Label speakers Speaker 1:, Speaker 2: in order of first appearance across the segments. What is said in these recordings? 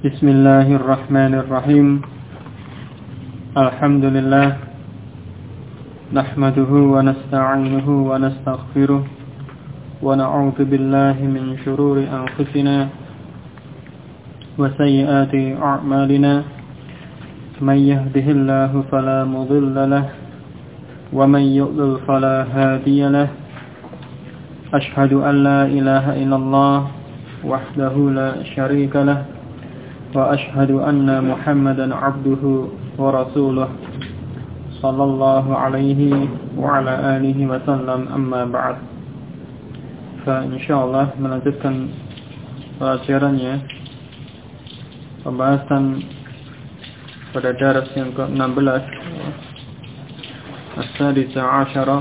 Speaker 1: Bismillahirrahmanirrahim. Alhamdulillah. Nahmaduhu wa nasta'inuhu wa nastaghfiruh. Wa na'udzu billahi min shururi anfusina wa sayyiati a'malina. Man yahdihillahu fala mudilla lahu wa man yudlil fala hadiya lahu. Ashhadu an la ilaha illallah wahdahu la syarika lahu. وأشهد أن محمدا عبده ورسوله صلى الله عليه وعلى آله وسلم أما بعد. فإنشاءالله melanjutkan pelajarannya pembahasan pada daras yang ke-16 As-sadisa asyara.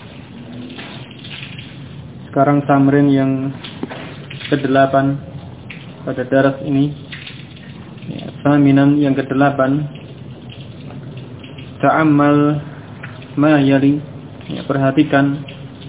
Speaker 1: Sekarang tamrin yang ke-8 pada daras ini. Saminan yang ke-8, ta'ammal ma yali, perhatikan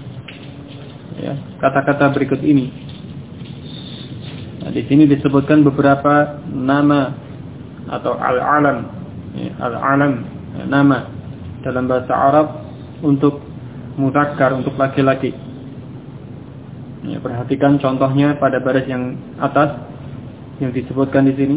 Speaker 1: kata-kata berikut ini. Nah, di sini disebutkan beberapa nama atau al-alam, al-alam nama dalam bahasa Arab untuk mudzakkar, untuk laki-laki. Perhatikan contohnya pada baris yang atas yang disebutkan di sini.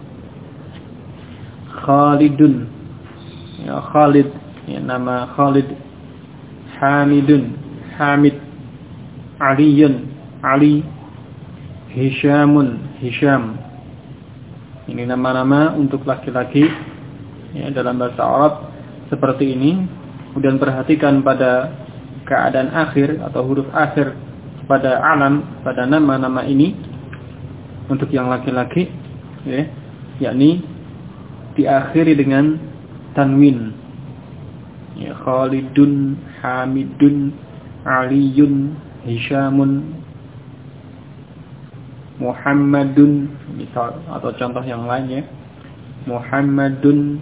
Speaker 1: Khalidun, Khalid, nama Khalid. Hamidun, Hamid. Aliyun, Ali. Hishamun, Hisham. Ini nama-nama untuk laki-laki dalam bahasa Arab seperti ini. Kemudian perhatikan pada keadaan akhir atau huruf akhir pada alam, pada nama-nama ini untuk yang laki-laki, yakni diakhiri dengan tanwin. Khalidun, Hamidun, Aliyun, Hishamun, Muhammadun, misal, atau contoh yang lainnya, Muhammadun,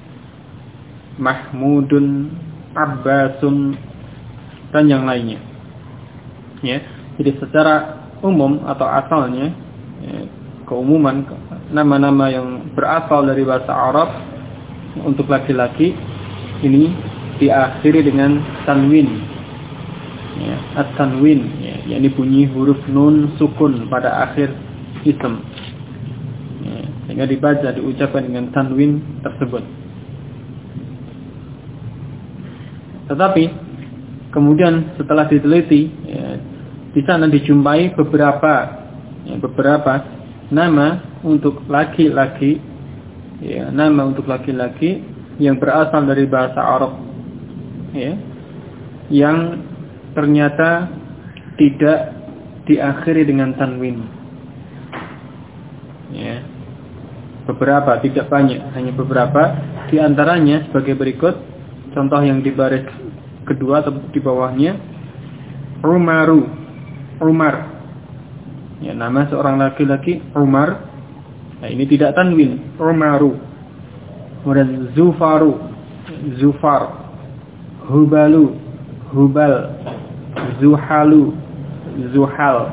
Speaker 1: Mahmudun, Abbasun, dan yang lainnya. Jadi secara umum atau asalnya, keumuman nama-nama yang berasal dari bahasa Arab untuk laki-laki ini diakhiri dengan tanwin. At-tanwin, yakni bunyi huruf nun sukun pada akhir isim. Sehingga dibaca, diucapkan dengan tanwin tersebut. Tetapi kemudian setelah diteliti, di sana dijumpai beberapa nama untuk laki-laki, nama untuk laki-laki yang berasal dari bahasa Arab, yang ternyata tidak diakhiri dengan tanwin. Beberapa, tidak banyak, hanya beberapa. Di antaranya sebagai berikut, contoh yang di baris kedua atau di bawahnya, Umaru, Umar. Nama seorang laki-laki Umar. Nah, ini tidak tanwin, Umaru. Kemudian Zufaru, Zufar. Hubalu, Hubal. Zuhalu, Zuhal.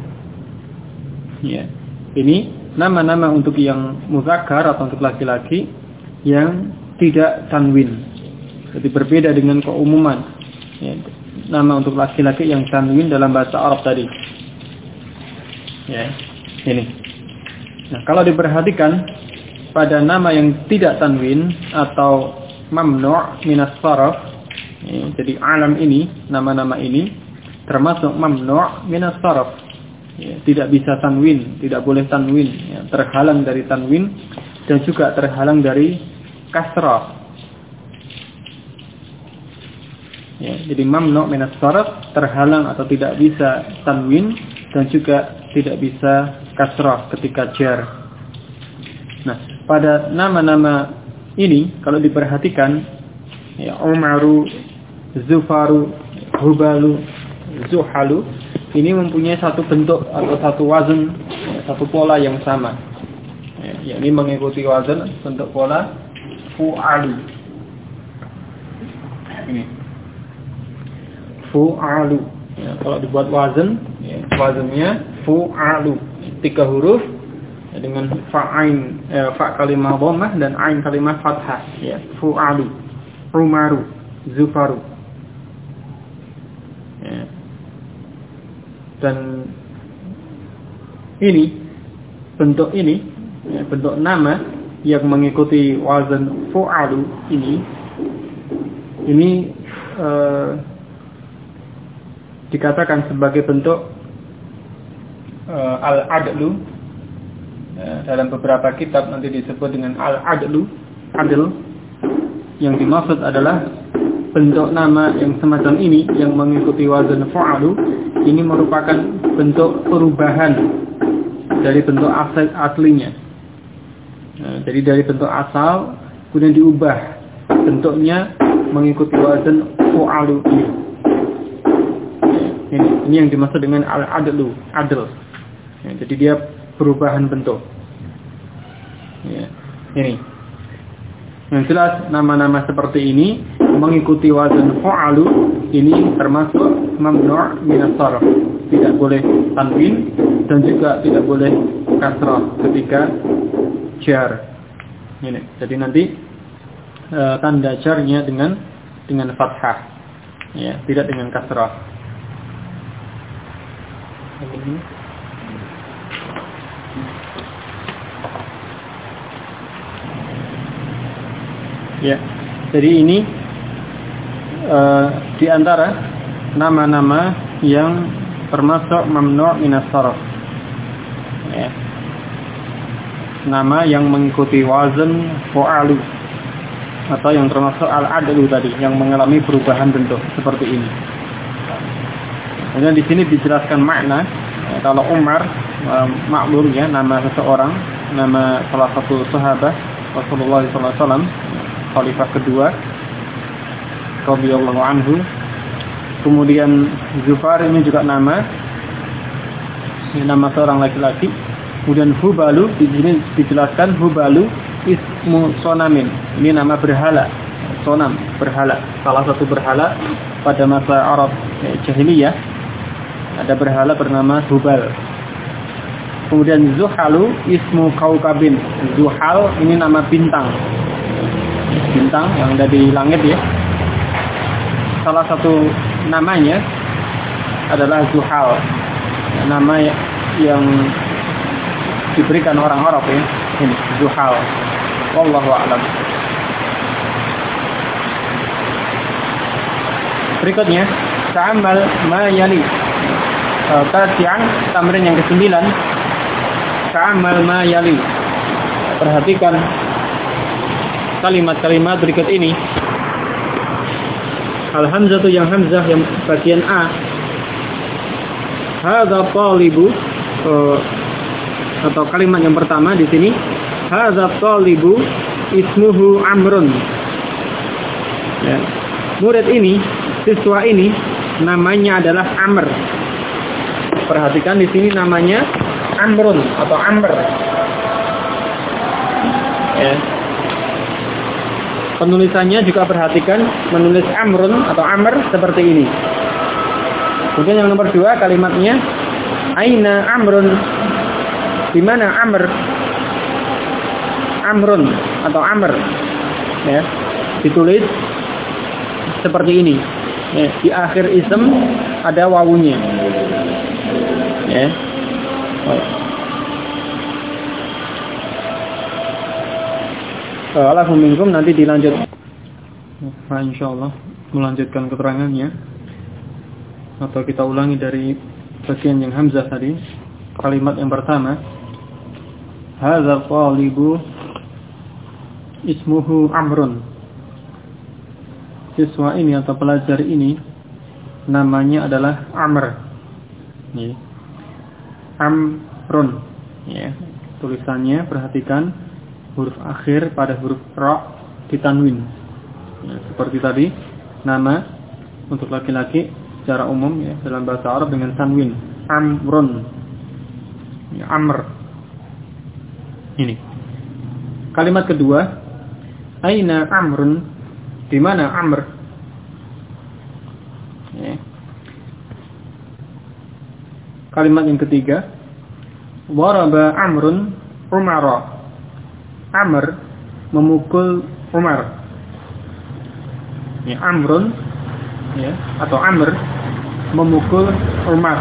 Speaker 1: Ini nama-nama untuk yang muzakkar atau untuk laki-laki yang tidak tanwin. Jadi berbeda dengan keumuman. Nama untuk laki-laki yang tanwin dalam bahasa Arab tadi. Ini. Nah, kalau diperhatikan pada nama yang tidak tanwin atau mamnu' minas sarf, jadi alam ini, nama-nama ini termasuk mamnu' minas sarf. Tidak bisa tanwin, tidak boleh tanwin, terhalang dari tanwin dan juga terhalang dari kasrah. Jadi mamnu' minas sarf, terhalang atau tidak bisa tanwin dan juga tidak bisa kasrah ketika jar. Nah, pada nama-nama ini kalau diperhatikan, Umaru, Zufaru, Hubalu, Zuhalu, ini mempunyai satu bentuk atau satu wazan, satu pola yang sama. Ini mengikuti wazan, bentuk pola fu'alu. Ini fu'alu. Kalau dibuat wazan, wazannya fu'alu. 3 huruf dengan fa kalimah dhammah dan ain kalimah fathah, ya, fu'alu, umaru, zufaru. Ya. Dan ini bentuk nama yang mengikuti wazan fu'alu ini dikatakan sebagai bentuk al-adlu. Dalam beberapa kitab nanti disebut dengan al-adl. Yang dimaksud adalah bentuk nama yang semacam ini yang mengikuti wazan fu'alu ini merupakan bentuk perubahan dari bentuk aslinya. Jadi dari bentuk asal kemudian diubah bentuknya mengikuti wazan fu'alu ini. Ini yang dimaksud dengan al-adl. Ya, jadi dia perubahan bentuk. Ya, ini. Yang jelas nama-nama seperti ini mengikuti wazan fu'alu ini termasuk mamnu' minas sharf. Tidak boleh tanwin dan juga tidak boleh kasrah ketika jar. Ini. Jadi nanti tanda jarnya dengan fathah. Ya, tidak dengan kasrah. Ini. Ya, jadi ini di antara nama-nama yang termasuk mamnu' minas sharf. Ya. Nama yang mengikuti wazan fu'alu atau yang termasuk al-adlu tadi yang mengalami perubahan bentuk seperti ini. Kemudian di sini dijelaskan makna. Kalau Umar maklum ya, nama seseorang, nama salah satu sahabat Rasulullah SAW, khalifah kedua radhiyallahu anhu. Kemudian Zufar ini juga nama seorang laki-laki. Kemudian Hubalu di sini dijelaskan Hubalu ismu sonamin. Ini nama berhala. Sonam, berhala. Salah satu berhala pada masa Arab jahiliyah. Ada berhala bernama Hubal. Kemudian Zuhalu ismu kaukabin. Zuhal ini nama bintang. Bintang yang ada di langit ya. Salah satu namanya adalah Zuhal. Nama yang diberikan orang Arab ya. Ini Zuhal. Wallahu a'lam. Berikutnya ta'ammal ma yali. Tasi'an, tamrin yang ke-9. Ta'ammal ma yali. Perhatikan kalimat-kalimat berikut ini. Al-hamzatu yang hamzah yang bagian A. Hadza talibu, atau kalimat yang pertama di sini. Hadza talibu ismuhu Amrun. Ya. Murid ini, siswa ini namanya adalah Amr. Perhatikan di sini namanya Amrun atau Amr. Ya. Penulisannya juga perhatikan menulis Amrun atau Amr seperti ini. Kemudian yang nomor 2 kalimatnya Aina Amrun. Di mana Amr? Amrun atau Amr. Ya. Ditulis seperti ini. Ya. Di akhir ism ada wawunya. Ya. Alhamdulillah nanti dilanjut. Nah, insyaallah melanjutkan keterangannya atau kita ulangi dari bagian yang hamzah tadi. Kalimat yang pertama, hadza talibu ismuhu Amrun. Siswa ini atau pelajar ini namanya adalah Amr. Ya. Amrun. Ya. Tulisannya perhatikan huruf akhir pada huruf ra ditanwin. Ya, seperti tadi nama untuk laki-laki secara umum ya dalam bahasa Arab dengan tanwin Amrun. Ya, Amr. Ini. Kalimat kedua, Aina Amrun. Di mana Amr? Ya. Kalimat yang ketiga, Waraba Amrun. Umar. Amr memukul Umar. Ya, Amrun ya, atau Amr memukul Umar.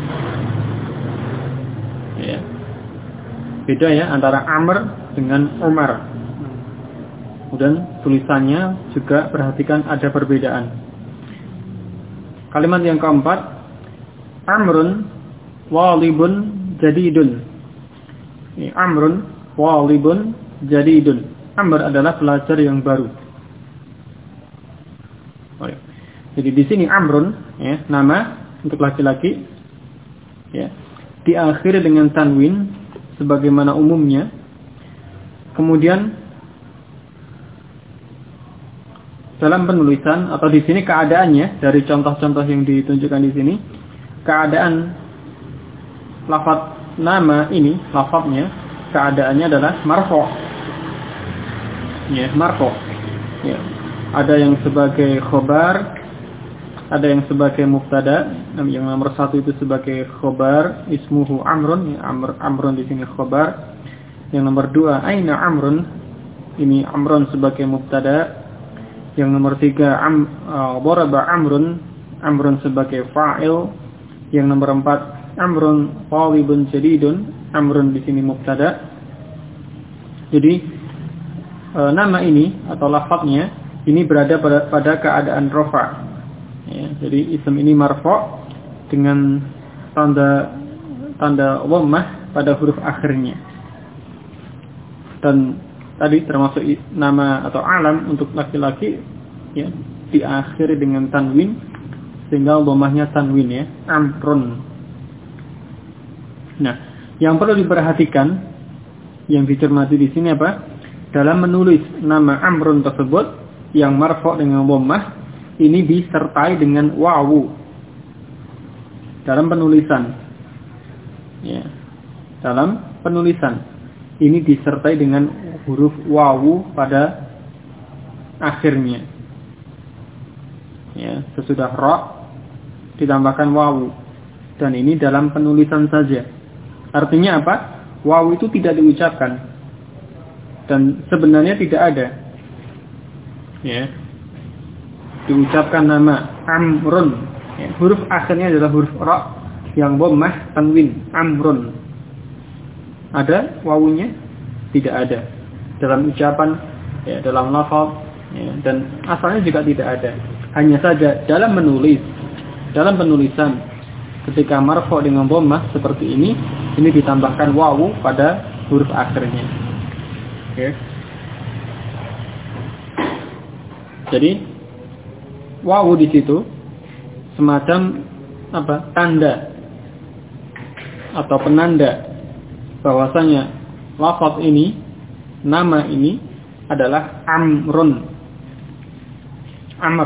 Speaker 1: Ya. Beda ya antara Amr dengan Umar. Kemudian tulisannya juga perhatikan ada perbedaan. Kalimat yang keempat, Amrun walibun jadidun. Ini Amrun walibun jadidun. Amr adalah pelajar yang baru. Jadi di sini Amrun ya, nama untuk laki-laki ya, diakhiri dengan tanwin sebagaimana umumnya. Kemudian dalam penulisan atau di sini keadaannya dari contoh-contoh yang ditunjukkan di sini, keadaan lafaz nama ini, lafaznya keadaannya adalah marfu'. Ya, marfu'. Ya. Ada yang sebagai khobar, ada yang sebagai mubtada. Yang nomor 1 itu sebagai khobar, ismuhu Amrun, ya, Amrun di sini khobar. Yang nomor 2, aina Amrun, ini Amrun sebagai mubtada. Yang nomor 3, daraba Amrun, Amrun sebagai fa'il. Yang nomor 4, Amrun talibun jadidun, Amrun di sini mubtada. Jadi nama ini atau lafaznya ini berada pada keadaan rafa. Ya, jadi isim ini marfu' dengan tanda dhammah pada huruf akhirnya. Dan tadi termasuk nama atau alam untuk laki-laki ya, diakhiri dengan tanwin sehingga dhammahnya tanwin ya, Amrun. Nah, yang perlu diperhatikan, yang dicermati di sini apa? Dalam menulis nama Amrun tersebut yang marfu' dengan dhammah ini disertai dengan wawu dalam penulisan. Ya. Dalam penulisan ini disertai dengan huruf wawu pada akhirnya. Ya, sesudah ra ditambahkan wawu. Dan ini dalam penulisan saja. Artinya apa? Wawu itu tidak diucapkan. Dan sebenarnya tidak ada. Ya. Diucapkan nama Amrun. Ya, huruf akhirnya adalah huruf ra yang dhammah tanwin, Amrun. Ada wawunya? Tidak ada. Dalam ucapan, ya, dalam lafaz, ya, dan asalnya juga tidak ada. Hanya saja dalam menulis, dalam penulisan ketika marfu' dengan dhammah seperti ini ditambahkan wawu pada huruf akhirnya. Oke. Jadi wawu di situ semacam apa? Tanda atau penanda bahwasanya lafaz ini, nama ini adalah Amrun. Amr.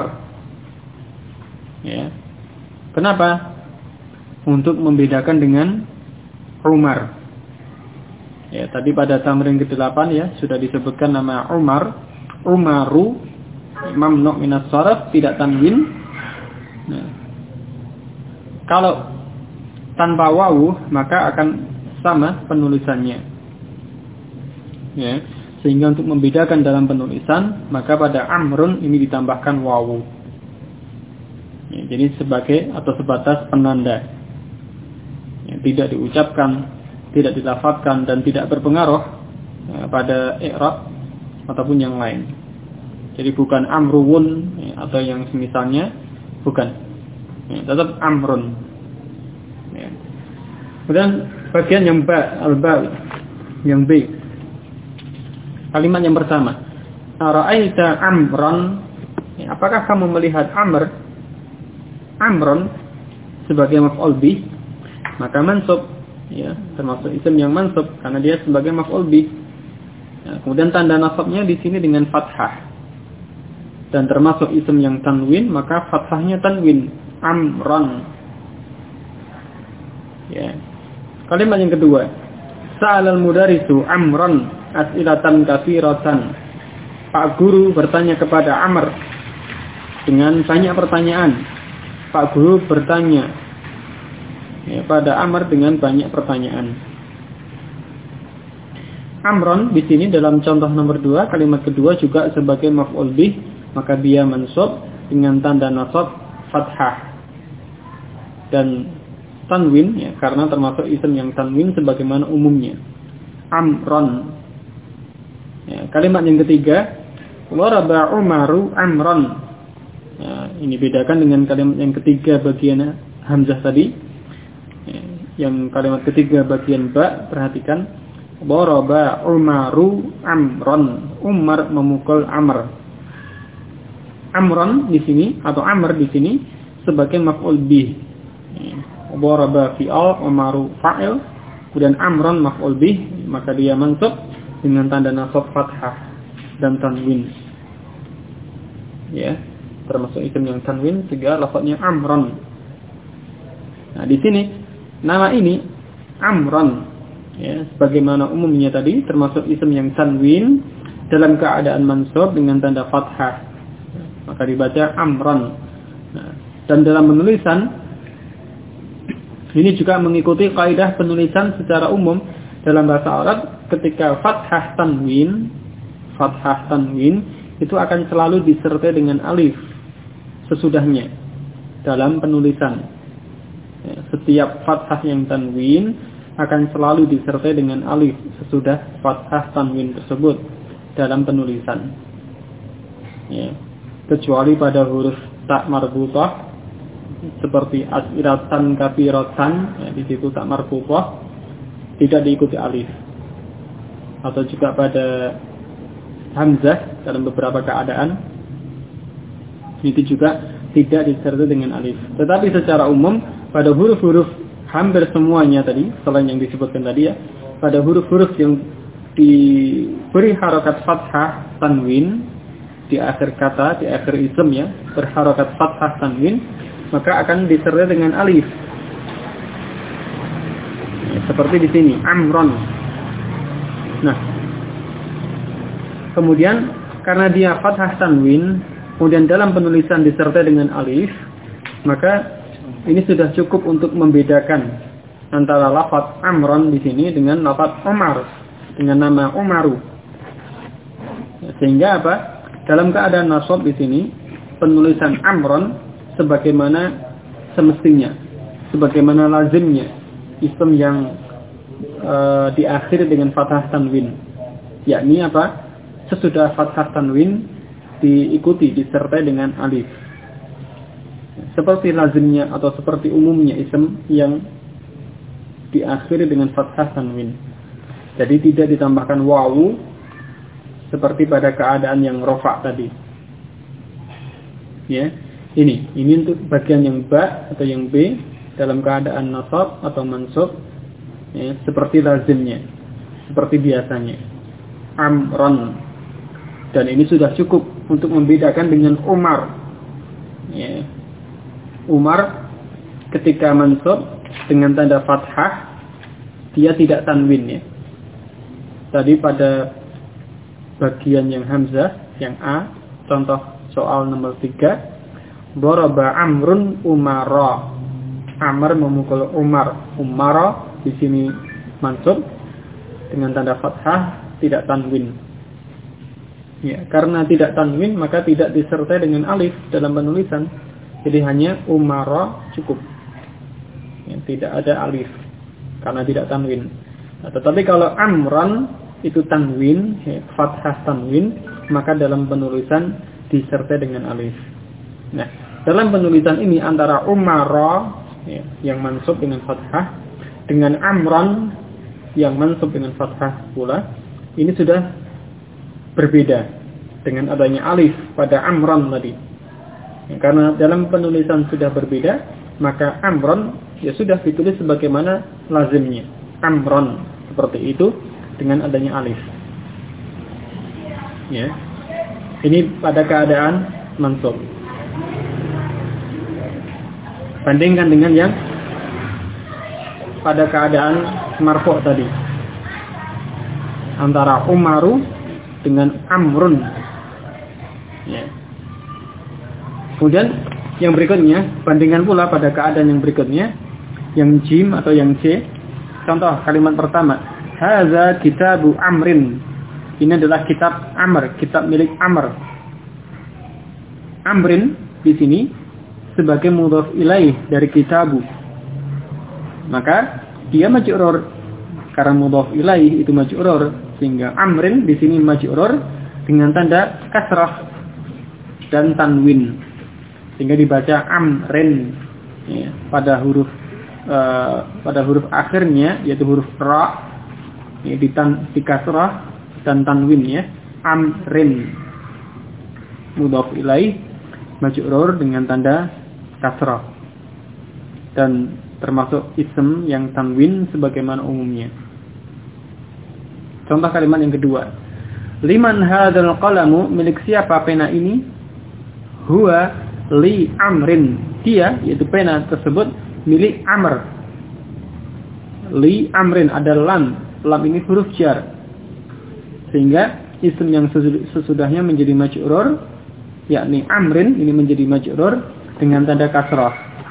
Speaker 1: Ya. Kenapa? Untuk membedakan dengan Umar. Ya, tadi pada tamrin ke-8 ya sudah disebutkan nama Umar. Umaru mamnu' minas sharaf, tidak tanwin. Nah, kalau tanpa wawu maka akan sama penulisannya. Ya, sehingga untuk membedakan dalam penulisan maka pada Amrun ini ditambahkan wawu. Ya, jadi sebagai atau sebatas penanda. Ya, tidak diucapkan, tidak dilafadzkan dan tidak berpengaruh ya, pada i'rab ataupun yang lain. Jadi bukan amruun ya, atau yang semisalnya, bukan. Ya, tetap Amrun. Ya. Kemudian bagian yang al-ba, yang B. Kalimat yang pertama. Ara'aita Amran? Ya, apakah kamu melihat Amron sebagai maf'ul bih? Maka mansub, ya, termasuk isim yang mansub karena dia sebagai maf'ul bih. Ya, kemudian tanda nasabnya di sini dengan fathah. Dan termasuk isim yang tanwin, maka fathahnya tanwin, Amron. Ya. Kalimat yang kedua. Sa'alal mudarisu Amron as'ilatan katsiratan. Pak guru bertanya kepada Amr dengan banyak pertanyaan. Pak guru bertanya ya, pada Amr dengan banyak pertanyaan. amron di sini dalam contoh nomor 2, kalimat kedua juga sebagai maf'ul bih, maka dia mansub dengan tanda nasab fathah dan tanwin, ya, karena termasuk isim yang tanwin sebagaimana umumnya. Amron. Ya, kalimat yang ketiga, waraba Umaru amron. Ya, ini bedakan dengan kalimat yang ketiga bagian hamzah tadi. Ya, yang kalimat ketiga bagian ba, perhatikan, waraba Umaru amron. Umar memukul Amr. Amron di sini atau Amr di sini sebagai maf'ul bih. Waraba fi'al, Umaru fa'il, kemudian amron maf'ul bih, maka dia mansub dengan tanda nasab fathah dan tanwin. Ya, termasuk isim yang tanwin sehingga lafadznya amron. Nah, di sini nama ini amron, ya, sebagaimana umumnya tadi termasuk isim yang tanwin dalam keadaan mansub dengan tanda fathah, maka dibaca amron. Nah, dan dalam penulisan ini juga mengikuti kaidah penulisan secara umum dalam bahasa Arab. Ketika fathah tanwin itu akan selalu disertai dengan alif sesudahnya dalam penulisan. Ya, setiap fathah yang tanwin akan selalu disertai dengan alif sesudah fathah tanwin tersebut dalam penulisan. Ya, kecuali pada huruf ta marbutah seperti asiratan kafiratan, ya, di situ tak marfu'ah tidak diikuti alif, atau juga pada hamzah dalam beberapa keadaan itu juga tidak disertai dengan alif. Tetapi secara umum pada huruf-huruf hampir semuanya tadi selain yang disebutkan tadi, ya, pada huruf-huruf yang diberi harokat fathah tanwin di akhir kata, di akhir isim, ya, berharokat fathah tanwin, maka akan disertai dengan alif. Ya, seperti di sini, amron. Nah, kemudian karena dia fathah tanwin, kemudian dalam penulisan disertai dengan alif, maka ini sudah cukup untuk membedakan antara lafaz amron di sini dengan lafaz Umar, dengan nama Umaru. Ya, sehingga apa? Dalam keadaan nasab di sini, penulisan amron sebagaimana semestinya, sebagaimana lazimnya isim yang diakhiri dengan fathah tanwin, yakni apa? Sesudah fathah tanwin diikuti disertai dengan alif, seperti lazimnya atau seperti umumnya isim yang diakhiri dengan fathah tanwin. Jadi tidak ditambahkan wawu seperti pada keadaan yang rofa tadi. Ya. Ini untuk bagian yang ba atau yang b dalam keadaan nasab atau mansub, ya, seperti lazimnya, seperti biasanya. Amron. Dan ini sudah cukup untuk membedakan dengan Umar. Ya. Umar ketika mansub dengan tanda fathah dia tidak tanwin, ya. Tadi pada bagian yang hamzah, yang A, contoh soal nomor 3, Daraba Amrun Umara. Amr memukul Umar. Umara di sini mansub dengan tanda fathah, tidak tanwin. Ya, karena tidak tanwin maka tidak disertai dengan alif dalam penulisan. Jadi hanya Umara cukup. Ya, tidak ada alif karena tidak tanwin. Nah, tetapi kalau Amran itu tanwin, ya, fathah tanwin, maka dalam penulisan disertai dengan alif. Nah, dalam penulisan ini antara Umara, ya, yang mansub dengan fathah dengan Amran yang mansub dengan fathah pula, ini sudah berbeda dengan adanya alif pada Amran tadi. Ya, karena dalam penulisan sudah berbeda, maka Amran ya sudah ditulis sebagaimana lazimnya. Amran seperti itu dengan adanya alif. Ya. Ini pada keadaan mansub. Bandingkan dengan yang pada keadaan marfu' tadi. Antara Umaru dengan Amrun. Ya. Kemudian yang berikutnya, bandingkan pula pada keadaan yang berikutnya, yang jim atau yang c. Contoh kalimat pertama, hadza kitabu Amrin. Ini adalah kitab Amr, kitab milik Amr. Amrin di sini sebagai mudhaf ilaih dari kitabu. Maka dia majrur karena mudhaf ilaih itu majrur, sehingga Amrin di sini majrur dengan tanda kasrah dan tanwin, sehingga dibaca Amrin ya, pada huruf akhirnya yaitu huruf ra ya, di kasrah dan tanwin ya. Amrin mudhaf ilaih majrur dengan tanda kasrah dan termasuk ism yang tanwin sebagaimana umumnya. Contoh kalimat yang kedua. Liman hadzal qalamu, milik siapa pena ini? Huwa li Amrin. Dia yaitu pena tersebut milik Amr. Li Amrin ada lam. Lam ini huruf jar. Sehingga ism yang sesudahnya menjadi majrur, yakni Amrin ini menjadi majrur dengan tanda kasrah.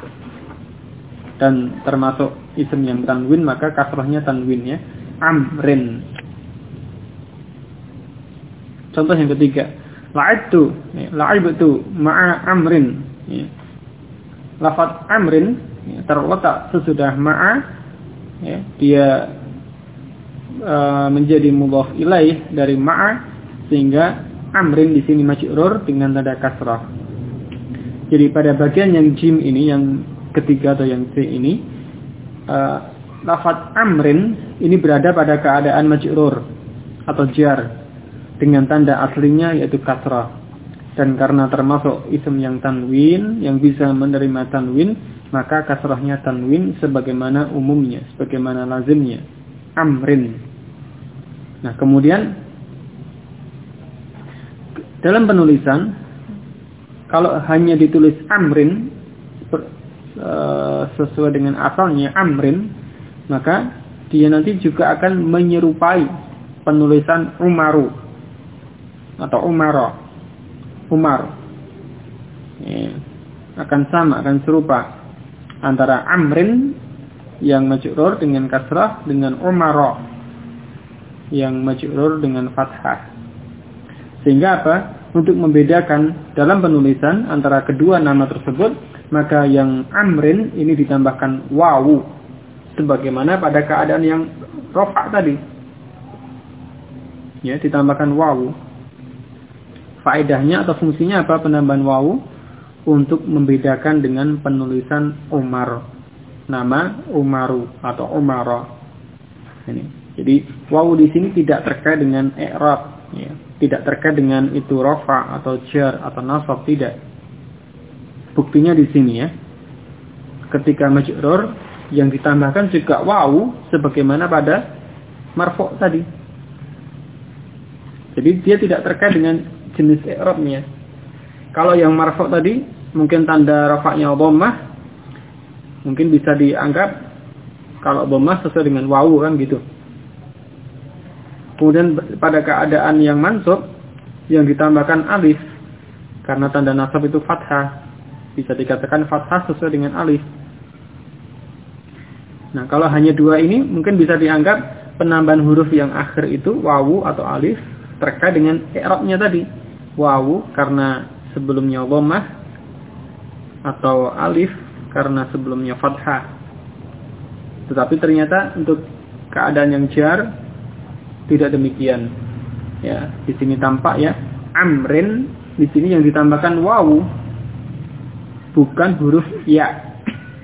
Speaker 1: Dan termasuk ism yang tanwin, maka kasrahnya tanwin ya. Amrin. Contoh yang ketiga, la'ibtu ma'a Amrin. Ya. Lafaz Amrin ya, terletak sesudah ma'a, ya, dia menjadi mudhaf ilaih dari ma'a, sehingga Amrin di sini majrur dengan tanda kasrah. Jadi pada bagian yang jim ini, yang ketiga atau yang C ini, lafaz Amrin ini berada pada keadaan majrur atau jar dengan tanda aslinya yaitu kasrah. Dan karena termasuk ism yang tanwin, yang bisa menerima tanwin, maka kasrahnya tanwin sebagaimana umumnya, sebagaimana lazimnya. Amrin. Nah, kemudian dalam penulisan, kalau hanya ditulis Amrin sesuai dengan asalnya Amrin, maka dia nanti juga akan menyerupai penulisan Umaru atau Umar ya, akan sama, akan serupa antara Amrin yang majrur dengan kasrah dengan Umar yang majrur dengan fathah. Sehingga apa? Untuk membedakan dalam penulisan antara kedua nama tersebut, maka yang Amrin ini ditambahkan wawu sebagaimana pada keadaan yang rofa tadi. Ya, ditambahkan wawu. Faedahnya atau fungsinya apa penambahan wawu? Untuk membedakan dengan penulisan Umar. Nama Umaru atau Umara. Ini. Jadi wawu di sini tidak terkait dengan i'rab, ya. Tidak terkait dengan itu rafa atau jar atau nasab, tidak. Buktinya di sini ya. Ketika majrur yang ditambahkan juga wawu sebagaimana pada marfu' tadi. Jadi dia tidak terkait dengan jenis i'rabnya. Kalau yang marfu' tadi mungkin tanda rafa'nya dhammah, mungkin bisa dianggap kalau dhammah sesuai dengan wawu kan gitu. Kemudian pada keadaan yang mansub yang ditambahkan alif karena tanda nasab itu fathah, bisa dikatakan fathah sesuai dengan alif. Nah, kalau hanya dua ini mungkin bisa dianggap penambahan huruf yang akhir itu wawu atau alif terkait dengan i'rabnya tadi. Wawu karena sebelumnya dhammah atau alif karena sebelumnya fathah. Tetapi ternyata untuk keadaan yang jar tidak demikian. Ya, di sini tampak ya, Amrin di sini yang ditambahkan wawu bukan huruf ya.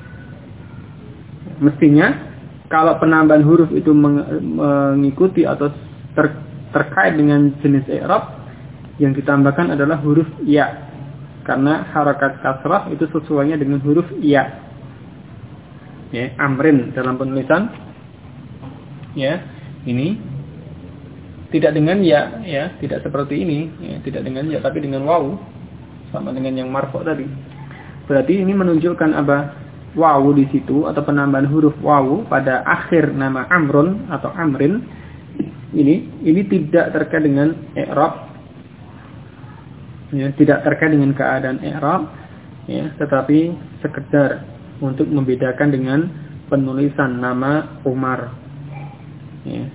Speaker 1: Mestinya kalau penambahan huruf itu mengikuti atau terkait dengan jenis i'rab, yang ditambahkan adalah huruf ya. Karena harakat kasrah itu sesuainya dengan huruf ya. Ya, Amrin dalam penulisan ya, ini tidak dengan ya, ya, tidak seperti ini, ya, tidak dengan ya tapi dengan wawu, sama dengan yang marfu' tadi. Berarti ini menunjukkan apa? Wawu di situ atau penambahan huruf wawu pada akhir nama Amrun atau Amrin ini tidak terkait dengan i'rab. Ya, tidak terkait dengan keadaan i'rab, ya, tetapi sekedar untuk membedakan dengan penulisan nama Umar. Ya.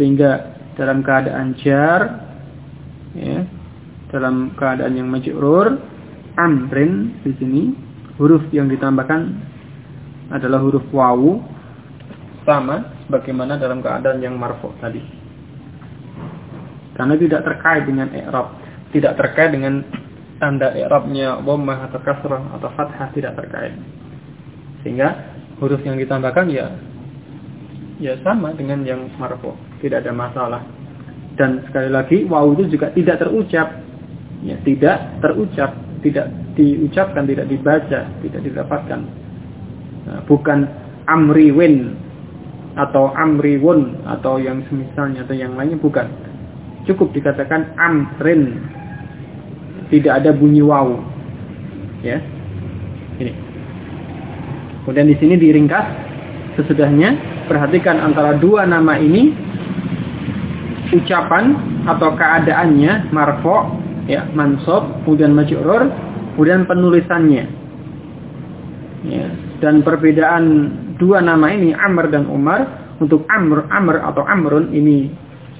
Speaker 1: Sehingga dalam keadaan jar, ya, dalam keadaan yang majrur, amrin di sini huruf yang ditambahkan adalah huruf wawu, sama sebagaimana dalam keadaan yang marfu tadi. Karena tidak terkait dengan i'rab, tidak terkait dengan tanda i'rabnya dhammah atau kasrah atau fathah, tidak terkait. Sehingga huruf yang ditambahkan ya sama dengan yang marfu, tidak ada masalah. Dan sekali lagi wawu itu juga tidak terucap, ya, tidak terucap, tidak diucapkan, tidak dibaca, tidak didapatkan. Nah, bukan amriwin atau amriwun atau yang semisalnya atau yang lainnya, bukan. Cukup dikatakan amrin, tidak ada bunyi wawu, ya. Ini. Kemudian di sini diringkas sesudahnya. Perhatikan antara dua nama ini, ucapan atau keadaannya marfu', ya, mansub, kemudian majrur, kemudian penulisannya. Ya, dan perbedaan dua nama ini, Amr dan Umar, untuk Amr atau Amrun ini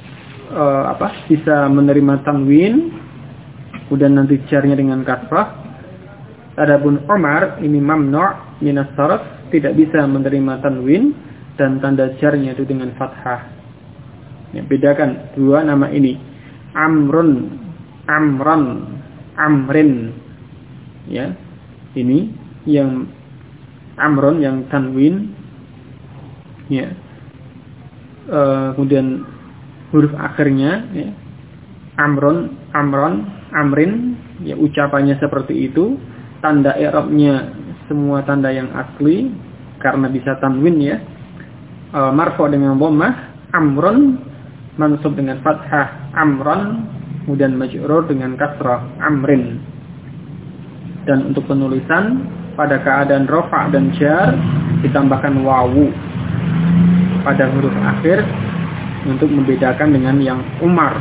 Speaker 1: bisa menerima tanwin, kemudian nanti jarnya dengan kasrah. Adapun Umar ini mamnu' minas sarf, tidak bisa menerima tanwin dan tanda jarnya itu dengan fathah. Ya, bedakan dua nama ini. Amrun, Amran, Amrin. Ya. Ini yang Amrun yang tanwin. Ya. Kemudian huruf akhirnya, ya. Amrun, Amran, Amrin, ya, ucapannya seperti itu. Tanda i'rabnya semua tanda yang asli karena bisa tanwin, ya. Marfu dengan dhammah, Amrun, mansub dengan fathah, Amran, kemudian majrur dengan kasrah, Amrin. Dan untuk penulisan pada keadaan rafa' dan jar ditambahkan wawu pada huruf akhir untuk membedakan dengan yang Umar.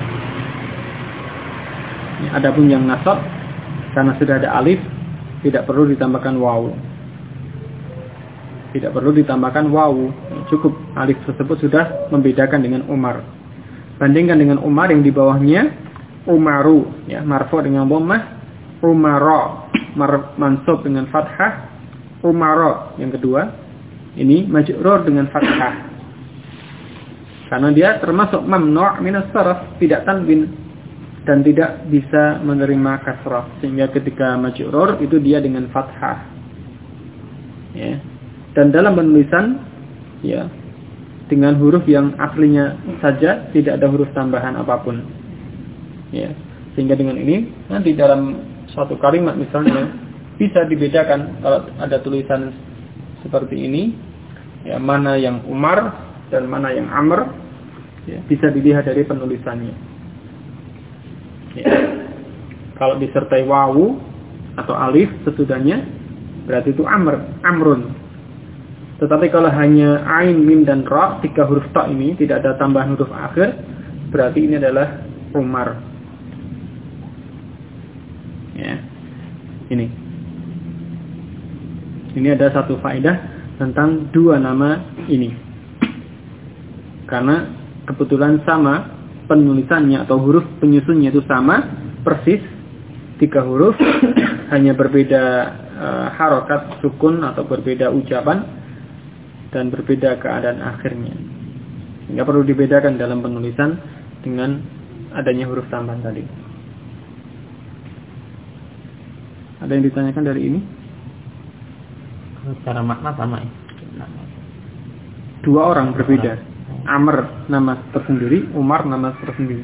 Speaker 1: Adapun yang nasab, karena sudah ada alif, tidak perlu ditambahkan wawu. Tidak perlu ditambahkan wawu, cukup alif tersebut sudah membedakan dengan Umar. Bandingkan dengan Umar yang di bawahnya Umaru, ya, marfu dengan dhammah, Umara, mansub dengan fathah, Umara yang kedua ini majrur dengan fathah. Karena dia termasuk mamnu' minas sarf, tidak tanwin dan tidak bisa menerima kasrah, sehingga ketika majrur itu dia dengan fathah. Ya. Dan dalam penulisan, ya, dengan huruf yang aslinya saja, tidak ada huruf tambahan apapun. Ya. Sehingga dengan ini nanti dalam suatu kalimat misalnya bisa dibedakan kalau ada tulisan seperti ini, ya, mana yang Umar dan mana yang Amr, ya, bisa dilihat dari penulisannya. Ya. Kalau disertai wawu atau alif sesudahnya, berarti itu Amrun. Tetapi kalau hanya ain, mim, dan ra, 3 huruf ta ini, tidak ada tambahan huruf akhir, berarti ini adalah Umar. Ya. Ini ada satu faedah tentang dua nama ini. Karena kebetulan sama penulisannya atau huruf penyusunnya itu sama, persis 3 huruf, hanya berbeda harokat, sukun, atau berbeda ucapan, dan berbeda keadaan akhirnya. Sehingga perlu dibedakan dalam penulisan dengan adanya huruf tambahan tadi. Ada yang ditanyakan dari ini?
Speaker 2: Secara makna sama, ya?
Speaker 1: 2 orang berbeda. Amr nama tersendiri, Umar nama tersendiri.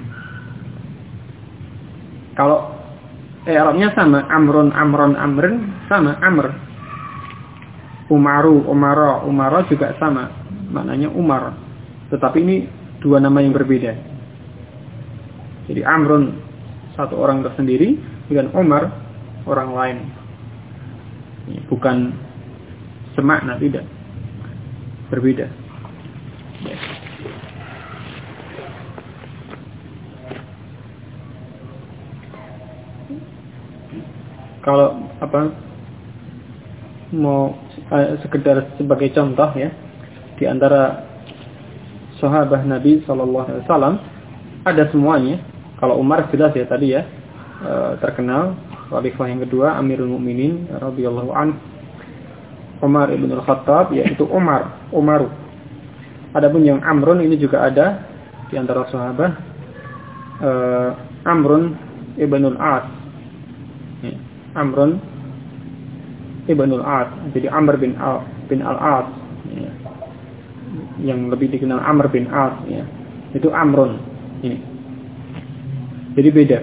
Speaker 1: Kalau i'rabnya sama, Amrun, Amron, Amrin, sama, Amr. Umaru, Umara, Umara juga sama, maknanya Umar. Tetapi ini 2 nama yang berbeda. Jadi Amrun satu orang tersendiri, dan Umar orang lain. Bukan semakna, tidak, berbeda. Ya. Kalau mau sekedar sebagai contoh, ya, di antara sahabat Nabi sallallahu alaihi wasallam ada semuanya. Kalau Umar jelas ya tadi ya, terkenal khalifah yang kedua Amirul Mukminin radhiyallahu anhu. Umar ibn al-Khattab yaitu Umaru. Adapun yang Amrun ini juga ada di antara sahabat, Amrun ibn al-As. Amrun ibn al-As. Jadi Amr bin al-As ya. Yang lebih dikenal Amr bin As ya. Itu Amrun ini. Jadi beda.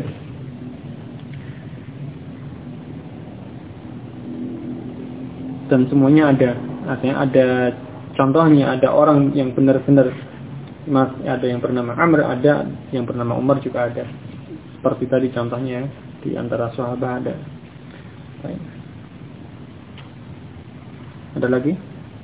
Speaker 1: Dan semuanya ada, artinya ada contohnya, ada orang yang benar-benar ada yang bernama Amr, ada yang bernama Umar juga ada. Seperti tadi contohnya di antara sahabat ada. Baik. Ada lagi?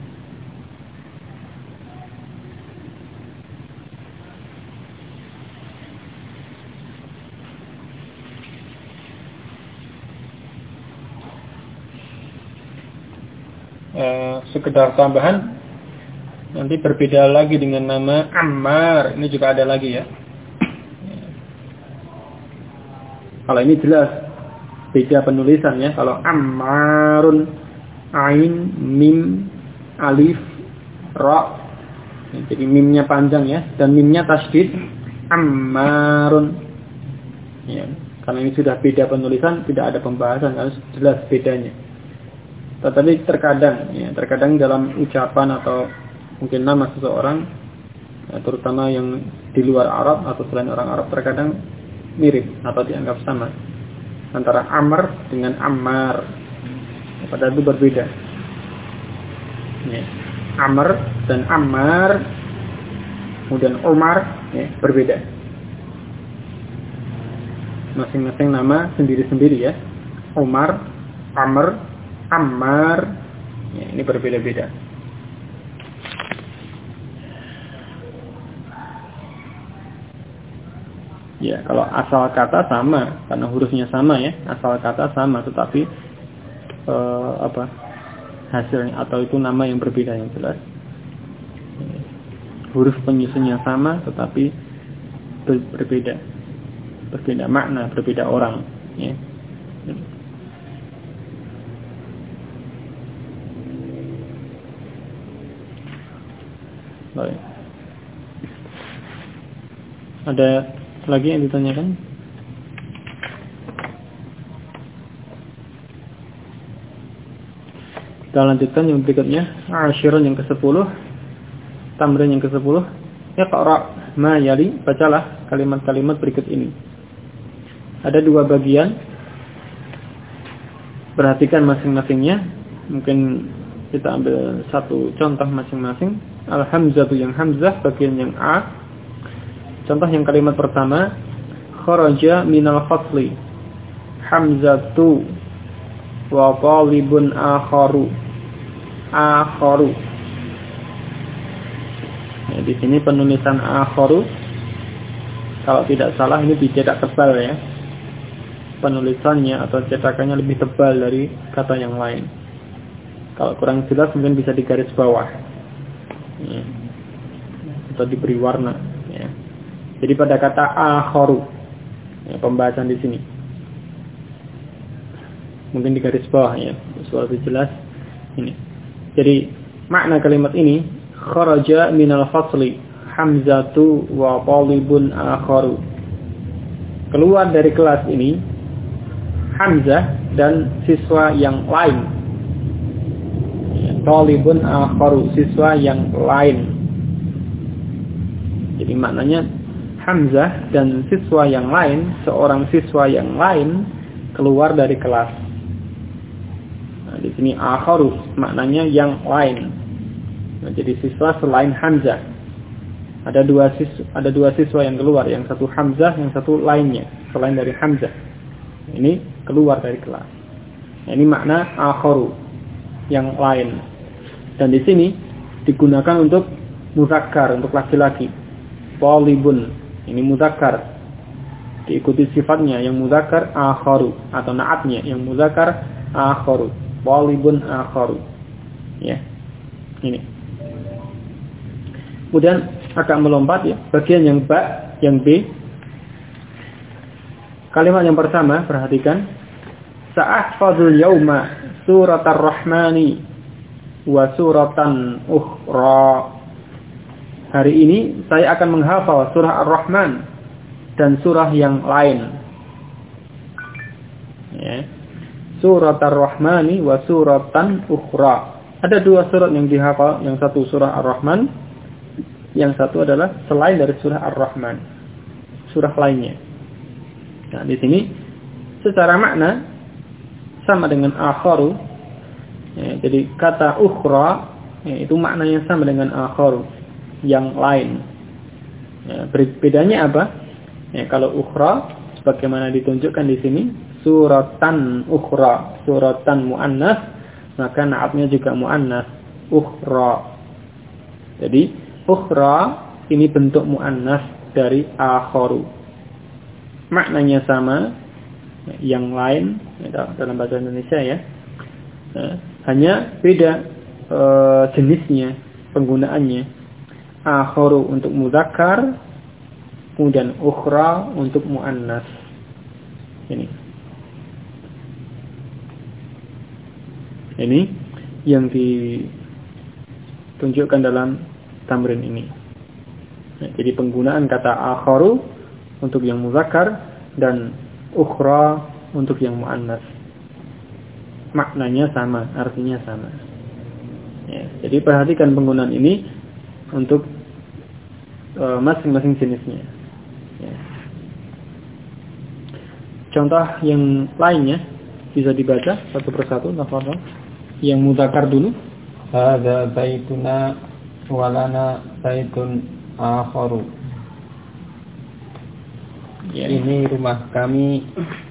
Speaker 1: Sekedar tambahan, nanti berbeda lagi dengan nama Ammar. Ini juga ada lagi ya. Kalau ini jelas beda penulisannya. Kalau Ammarun, Ain, Mim, Alif, Ra. Jadi mimnya panjang ya, dan mimnya tasydid. Ammarun. Ya, karena ini sudah beda penulisan, tidak ada pembahasan, harus jelas bedanya. Tetapi terkadang dalam ucapan atau mungkin nama seseorang, ya, terutama yang di luar Arab atau selain orang Arab, terkadang mirip atau dianggap sama antara Amr dengan Ammar. Padahal itu berbeda. Ya. Amr dan Ammar, kemudian Umar, ya, berbeda. Masing-masing nama sendiri-sendiri ya. Umar, Amr, Ammar, ya, ini berbeda-beda. Ya, kalau asal kata sama, karena hurufnya sama ya, asal kata sama, tetapi hasilnya atau itu nama yang berbeda yang jelas. Huruf penyusunnya sama, tetapi berbeda makna, berbeda orang. Ya. Baik. Ada lagi yang ditanyakan? Kita lanjutkan yang berikutnya. Asyiran yang ke-10, tamrin yang ke-10. Iqra ma yali, bacalah kalimat-kalimat berikut ini. Ada dua bagian. Perhatikan masing-masingnya. Mungkin kita ambil satu contoh masing-masing. Al-hamzatu yang hamzah, bagian yang a. Contoh yang kalimat pertama, kharaja minal fasli hamzatu wa talibun akharu. Ya, di sini penulisan akharu, kalau tidak salah ini dicetak tebal ya. Penulisannya atau cetakannya lebih tebal dari kata yang lain. Kalau kurang jelas mungkin bisa digaris bawah. Ya. Atau diberi warna. Ya. Jadi pada kata akharu, ya, pembahasan di sini mungkin digaris bawah ya, supaya lebih jelas ini. Jadi makna kalimat ini, kharaja minal fasli hamzatu wa talibun akharu. Keluar dari kelas ini hamzah dan siswa yang lain. Talibun akharu, siswa yang lain. Jadi maknanya hamzah dan siswa yang lain, seorang siswa yang lain keluar dari kelas. Nah, di sini akharu maknanya yang lain. Nah, jadi siswa selain hamzah. Ada dua siswa yang keluar, yang satu hamzah, yang satu lainnya selain dari hamzah. Ini keluar dari kelas. Nah, ini makna akharu, yang lain. Dan di sini digunakan untuk muzakkar, untuk laki-laki. Talibun, ini muzakkar. Diikuti sifatnya yang muzakkar akharu, atau naatnya yang muzakkar akharu. Talibun akharu. Ya. Ini. Kemudian agak melompat ya. Bagian yang ba, yang B. Kalimat yang pertama, perhatikan. Sa'ahfadzul yauma suratar rahmani wa suratan ukhra. Hari ini saya akan menghafal surah Ar-Rahman dan surah yang lain. Ya. Surat Ar-Rahmani wa suratan ukhra. Ada dua surat yang dihafal, yang satu surah Ar-Rahman, yang satu adalah selain dari surah Ar-Rahman, surah lainnya. Nah, di sini secara makna sama dengan akharu. Ya, jadi kata ukhra ya, itu maknanya sama dengan akharu, yang lain. Ya, bedanya apa? Ya, kalau ukhra sebagaimana ditunjukkan di sini, suratan ukhra, suratan muannas, maka na'atnya juga muannas, ukhra. Jadi ukhra ini bentuk muannas dari akharu. Maknanya sama, yang lain dalam bahasa Indonesia ya. Hanya beda jenisnya, penggunaannya. Akharu untuk mudzakkar, kemudian ukhra untuk muannas. Ini yang ditunjukkan dalam tamrin ini. Nah, jadi penggunaan kata akharu untuk yang mudzakkar dan ukhra untuk yang muannas. Maknanya sama, artinya sama. Ya, jadi perhatikan penggunaan ini untuk masing-masing jenisnya. Ya. Contoh yang lainnya bisa dibaca satu persatu. Tafadhol. Yang mudzakkar dulu.
Speaker 2: Hadza baituna walana baitun akharu. Ya. Ini rumah kami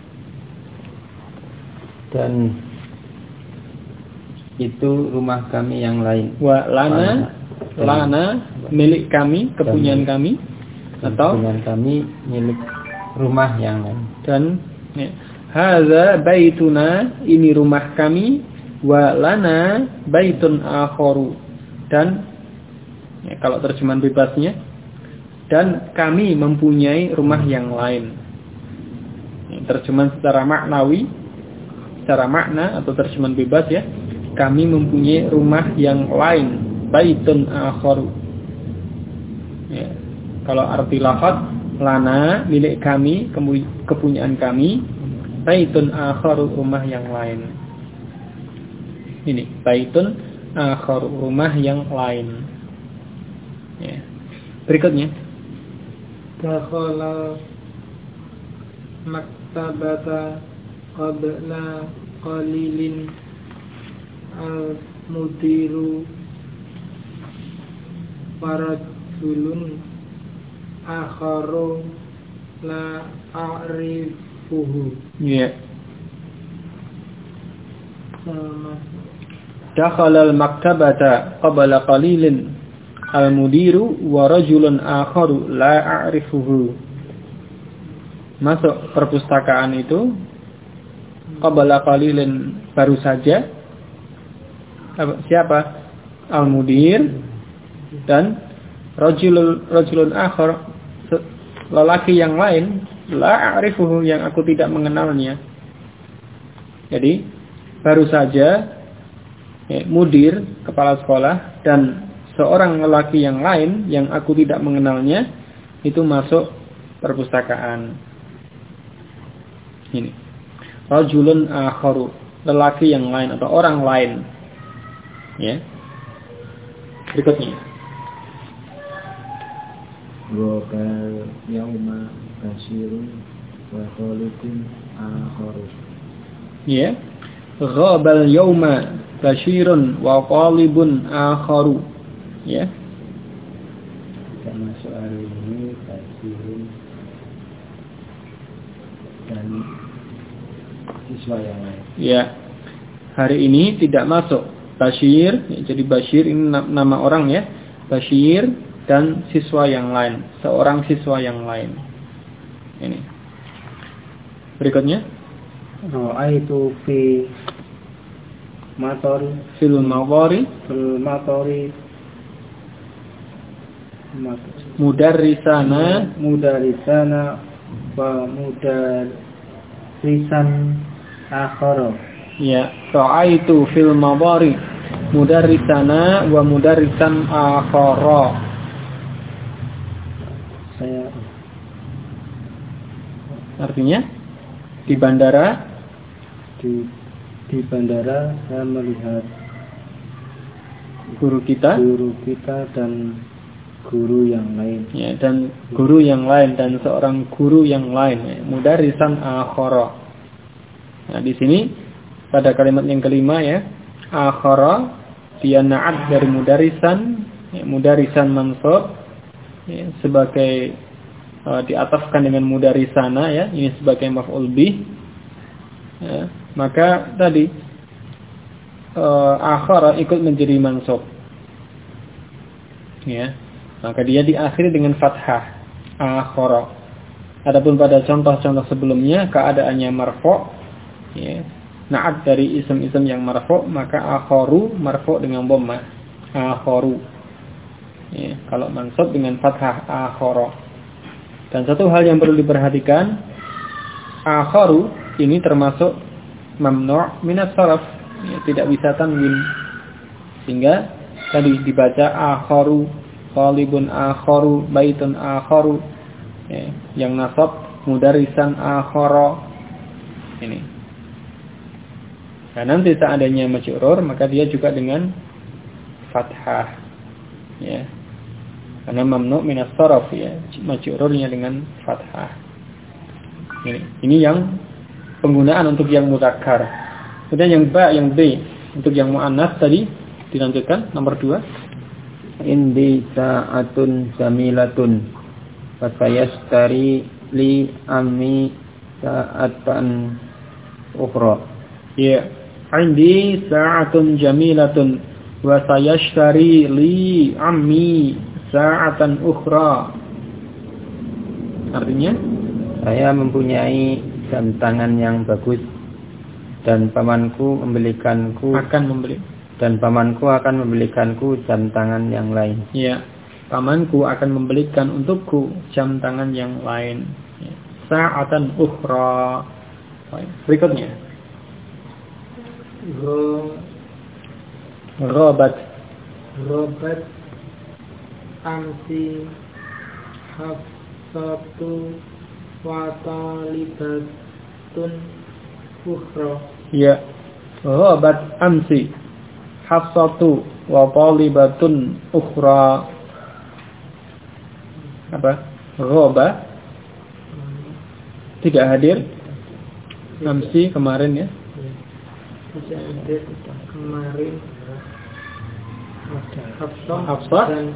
Speaker 2: dan itu rumah kami yang lain.
Speaker 1: Wa lana milik kami, kepunyaan kami, atau
Speaker 2: kepunyaan kami milik rumah yang lain.
Speaker 1: Dan ya, hadza baituna, ini rumah kami, wa lana baitun akharu, dan ya, kalau terjemahan bebasnya, dan kami mempunyai rumah yang lain. Ya, terjemahan secara maknawi, secara makna atau terjemahan bebas ya, kami mempunyai rumah yang lain, baitun akharu. Ya. Kalau arti lafaz, lana milik kami, kepunyaan kami, baitun akharu rumah yang lain. Ini baitun akharu rumah yang lain. Ya. Berikutnya,
Speaker 3: dakhala maktabata qabla qalilin al-mudiru farajulun akharu la a'rifuhu.
Speaker 1: ya. Dakhala al-maktabata qabla qalilin al-mudiru wa rajulun akharu la a'rifuhu. Masuk perpustakaan itu qabla qalilin, baru saja. Siapa? Al-mudir dan rajulun akhar, lelaki yang lain, la a'rifuhu, yang aku tidak mengenalnya. Jadi baru saja mudir, kepala sekolah, dan seorang lelaki yang lain yang aku tidak mengenalnya itu masuk perpustakaan. Ini rajulun akharu, lelaki yang lain atau orang lain. Ya. Berikutnya.
Speaker 2: Ghabal yauma basyirun wa khalidun akharu.
Speaker 1: Ya. Ghabal yauma basyirun wa qalibun akharu. Ya.
Speaker 2: Termasuk hari ini basyirun dan siswa yang lain.
Speaker 1: Ya. Hari ini tidak masuk Bashir, ya, jadi Bashir ini nama orang ya. Bashir dan siswa yang lain, seorang siswa yang lain. Ini. Berikutnya.
Speaker 2: Ra'aitu fi matori
Speaker 1: Fil matori Mudarrisana
Speaker 2: wa mudarrisan akhara.
Speaker 1: Ya, ra'aitu fil madari mudarrisana wa mudarrisan akhara.
Speaker 2: Saya
Speaker 1: Artinya di bandara
Speaker 2: saya melihat
Speaker 1: guru kita
Speaker 2: dan guru yang lain.
Speaker 1: Ya, dan guru yang lain dan seorang guru yang lain, ya, mudarrisan akhara. Nah, di sini pada kalimat yang kelima ya, akhara dia na'at dari mudarrisan, ya, mudarrisan mansub ya, sebagai diataskan dengan mudarrisana ya, ini sebagai maf'ul bih. Ya, maka tadi akhara ikut menjadi mansub. Ya. Maka dia diakhiri dengan fathah akhara. Adapun pada contoh-contoh sebelumnya keadaannya marfu' ya, na'at dari isim-isim yang marfu', maka akharu marfu' dengan dhammah akharu. Ya, kalau mansub dengan fathah akhara. Dan satu hal yang perlu diperhatikan, akharu ini termasuk mamnu' minas sarf, ya, tidak bisa tanwin. Sehingga tadi dibaca akharu, talibun akharu, baitun akharu, ya, yang nasab mudarrisan akhara. Ini. Nah, nanti seandainya majrur maka dia juga dengan fathah. Ya. Karena mamnu' minas sarf ya, majrurnya dengan fathah. Ini yang penggunaan untuk yang mudzakkar. Kemudian yang ba, yang b untuk yang muannas tadi dilanjutkan nomor 2.
Speaker 2: Indi sa'atun jamilatun wa sayashtari li ammi sa'atan ukhra.
Speaker 1: Ya, indi sa'atun jamilatun wa sayashtari li ammi sa'atan ukhra. Artinya,
Speaker 2: saya mempunyai jam tangan yang bagus dan pamanku akan membelikanku jam tangan yang lain.
Speaker 1: Ya, pamanku akan membelikan untukku jam tangan yang lain. Ya. Sa'atan ukhra. Berikutnya. Robat
Speaker 3: amsi hafsatu wa talibatun ukhra.
Speaker 1: Ya. Robat amsi hafsatu wa talibatun ukhra. Apa? Roba tidak hadir. Amsi kemarin ya.
Speaker 3: Tidak hadir kemarin.
Speaker 1: Hafsah
Speaker 3: dan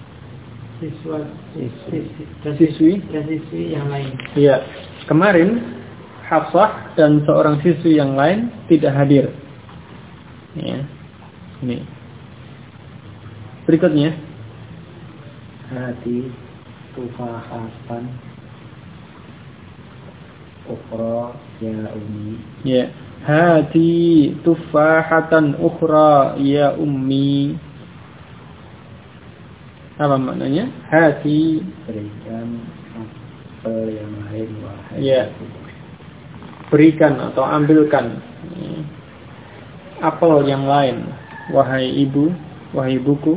Speaker 1: siswi
Speaker 3: yang lain.
Speaker 1: Iya. Kemarin Hafsah dan seorang siswi yang lain tidak hadir. Ya. Ini. Berikutnya.
Speaker 2: Hati tufahatan ukhra ya ummi.
Speaker 1: Ya. Hati tufahatan ukhra ya ummi. Apa maknanya? Hati,
Speaker 2: berikan apel yang lain wahai.
Speaker 1: Ya. Berikan atau ambilkan apel yang lain wahai ibu, wahai ibuku.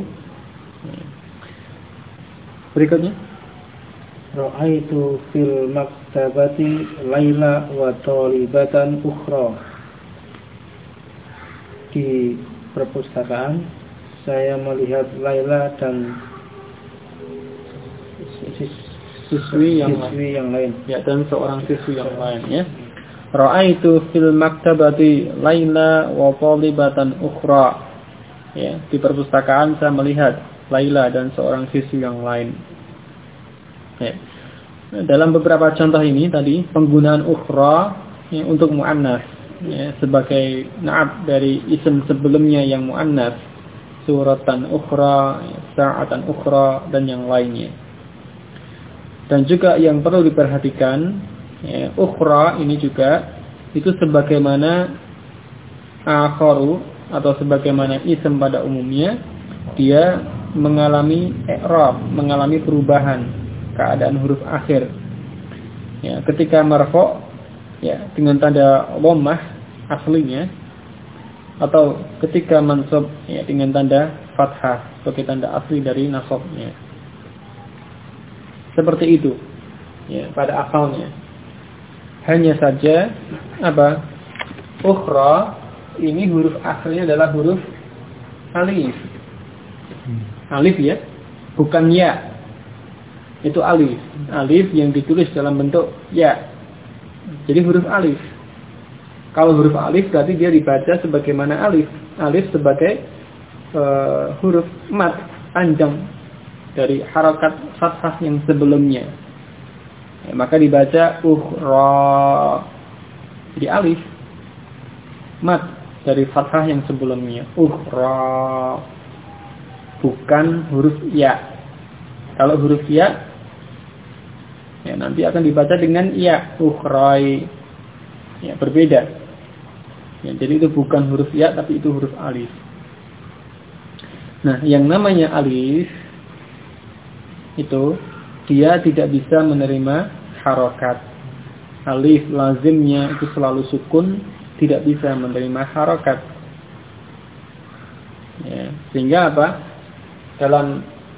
Speaker 1: Berikutnya.
Speaker 2: Ra'aitu fil maktabati Laila wa talibatan ukhra. Di perpustakaan saya melihat Laila dan siswi yang lain.
Speaker 1: Ya, dan seorang siswi yang lain ya. Ra'aitu fil maktabati Laila wa talibatan ukhra. Ya, di perpustakaan saya melihat Laila dan seorang siswi yang lain. Ya. Dalam beberapa contoh ini tadi penggunaan ukhra ya, untuk muannas ya, sebagai na'at dari isim sebelumnya yang muannas, suratan ukhra, sa'atan ukhra dan yang lainnya. Dan juga yang perlu diperhatikan ya, ukhra ini juga itu sebagaimana akharu atau sebagaimana isim pada umumnya dia mengalami i'rab, mengalami perubahan keadaan huruf akhir. Ya, ketika marfu' ya dengan tanda dhammah aslinya, atau ketika mansub ya dengan tanda fathah sebagai tanda asli dari nasabnya. Seperti itu ya pada asalnya. Hanya saja apa? Ukhra ini huruf akhirnya adalah huruf alif. Alif ya, bukan ya. Itu alif. Alif yang ditulis dalam bentuk ya. Jadi huruf alif. Kalau huruf alif berarti dia dibaca sebagaimana alif. Alif sebagai huruf mat panjang dari harakat fathah yang sebelumnya. Ya, maka dibaca ukhra. Jadi alif mat dari fathah yang sebelumnya. Ukhra. Bukan huruf ya. Kalau huruf ya, ya nanti akan dibaca dengan ya, ukhrai. Ya, berbeda. Ya, jadi itu bukan huruf ya, tapi itu huruf alif. Nah, yang namanya alif itu dia tidak bisa menerima harokat. Alif lazimnya itu selalu sukun, tidak bisa menerima harokat. Ya, sehingga apa? Dalam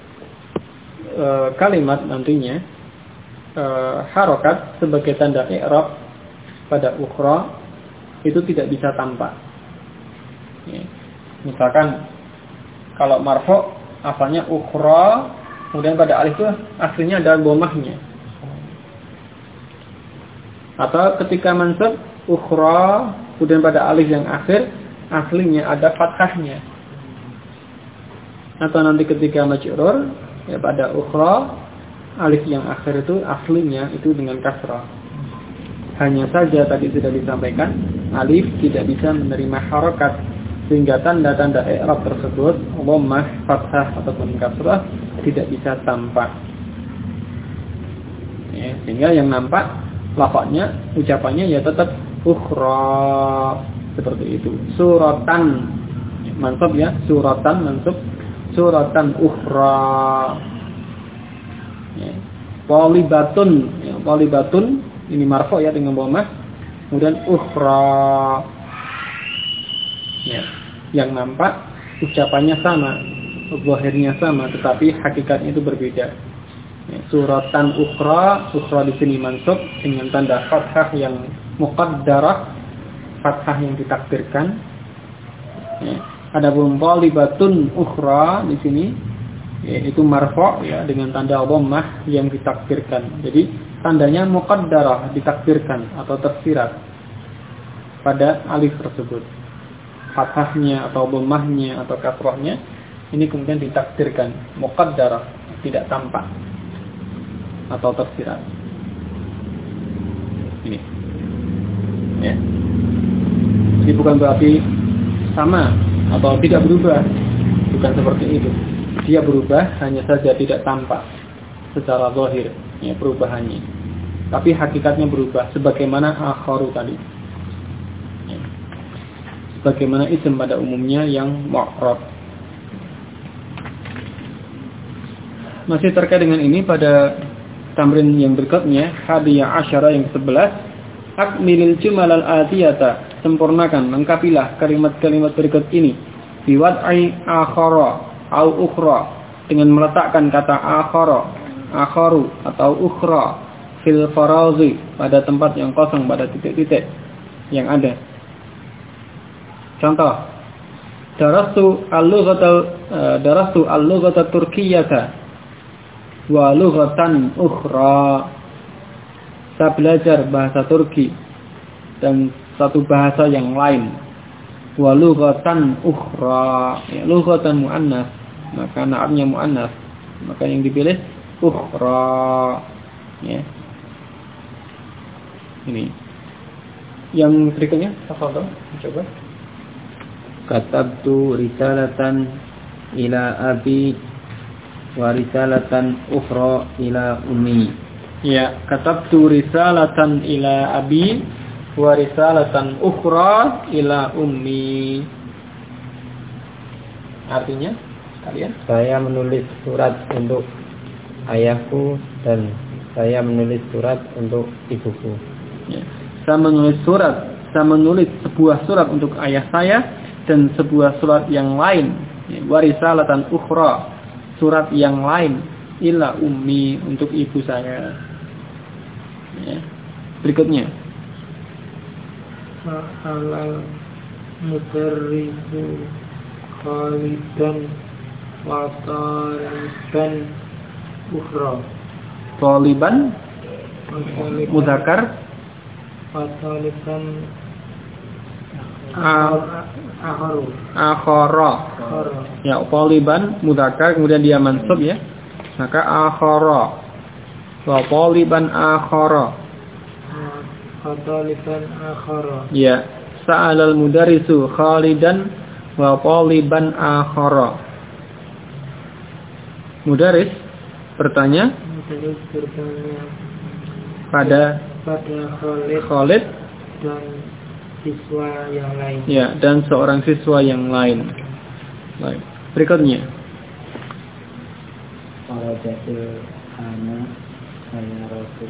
Speaker 1: kalimat nantinya harokat sebagai tanda i'rab pada ukhra itu tidak bisa tampak. Ya. Misalkan kalau marfu' asalnya ukhra, kemudian pada alif itu aslinya ada dhammahnya. Atau ketika mansub ukhra, kemudian pada alif yang akhir aslinya ada fathahnya. Atau nanti ketika majrur ya pada ukhra alif yang akhir itu aslinya itu dengan kasrah. Hanya saja tadi sudah disampaikan alif tidak bisa menerima harokat sehingga tanda-tanda i'rab tersebut dhammah, fathah ataupun kasrah tidak bisa tampak. Ya, sehingga yang nampak lafaznya, ucapannya ya tetap ukhra seperti itu. Suratan mansub ya, suratan mansub, suratan ukhra. Ya. Walibatun, ya, walibatun ini marfu ya dengan dhammah, kemudian ukhra. Ya, yang nampak ucapannya sama, zahirnya sama, tetapi hakikatnya itu berbeda. Ya, suratan ukhra, ukhra di sini mansub dengan tanda fathah yang muqaddarah, fathah yang ditakdirkan. Ya. Adapun walibatun ukhra di sini yaitu marfu' ya dengan tanda dhammah yang ditakdirkan. Jadi tandanya muqaddarah, ditakdirkan atau tersirat pada alif tersebut. Fathahnya atau dhammahnya atau kasrahnya ini kemudian ditakdirkan, muqaddarah, tidak tampak atau tersirat. Ini. Ya. Jadi bukan berarti sama atau tidak berubah, bukan seperti itu. Dia berubah, hanya saja tidak tampak secara zahir ya perubahannya, tapi hakikatnya berubah sebagaimana akharu tadi ya. Sebagaimana isim pada umumnya yang mu'rab. Masih terkait dengan ini pada tamrin yang berikutnya, hadiyah asyara yang ke-11, akmilil jumalal atiyata, sempurnakan, lengkapilah kalimat-kalimat berikut ini biwad'i akhara au ukhra, dengan meletakkan kata akhara, akharu atau ukhra fil farazi, pada tempat yang kosong, pada titik-titik yang ada. Contoh, darastu al-lughata turkiyata wa lughatan ukhra, saya belajar bahasa Turki dan satu bahasa yang lain. Wa lughatan ukhra, ya, lughatan muannas, maka na'abnya muannas, maka yang dipilih ukhra ya. Ini yang berikutnya, tafadhol coba.
Speaker 2: Katabtu risalatan ila abi wa risalatan ukhra ila ummi.
Speaker 1: Ya, katabtu risalatan ila abi wa risalatan ukhra ila ummi. Artinya Kalian?
Speaker 2: Saya menulis surat untuk ayahku dan saya menulis surat untuk ibuku.
Speaker 1: Ya. Saya menulis sebuah surat untuk ayah saya dan sebuah surat yang lain, ya, warisalatan ukhra, surat yang lain ila ummi, untuk ibu saya. Ya. Berikutnya.
Speaker 3: Sa'alal mudarrisu Khalidan wa taliban ukhra.
Speaker 1: Taliban muzakkar
Speaker 3: wa taliban
Speaker 1: akhara. Ya, taliban muzakkar kemudian dia mansub ya. Maka akhara. Wa taliban akhara.
Speaker 3: Wa taliban akhara.
Speaker 1: Ya, sa'alal mudarrisu Khalidan wa taliban akhara. Mudarris bertanya pada Khalid
Speaker 3: dan siswa yang lain.
Speaker 1: Ya, dan seorang siswa yang lain. Baik. Berikutnya.
Speaker 2: Kharajatul ana saya rasul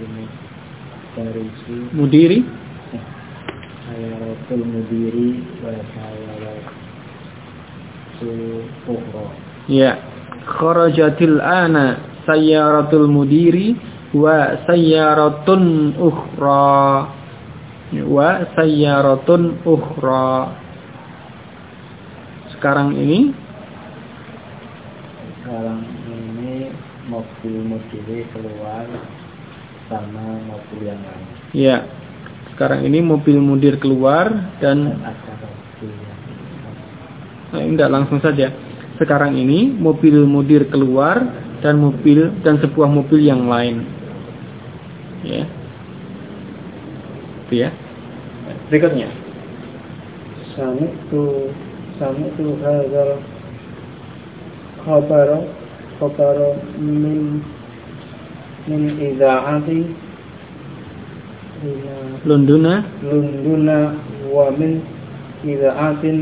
Speaker 1: mudiri.
Speaker 2: Saya rasul mudiri wa saya rasul ukhra.
Speaker 1: Ya. Kharajatil ana sayyaratul mudiri wa sayyaratun ukhra. Wa sayyaratun ukhra. Sekarang ini
Speaker 2: mobil mudiri keluar sama mobil yang lain.
Speaker 1: Ya. Sekarang ini mobil mudir keluar dan
Speaker 2: ada mobil yang lain.
Speaker 1: Enggak, langsung saja. Sekarang ini mobil mudir keluar dan sebuah mobil yang lain. Ya. Itu ya. Berikutnya.
Speaker 2: Sami'tu hadzal khabara min idza'ati
Speaker 1: Lunduna
Speaker 2: wa min idza'atin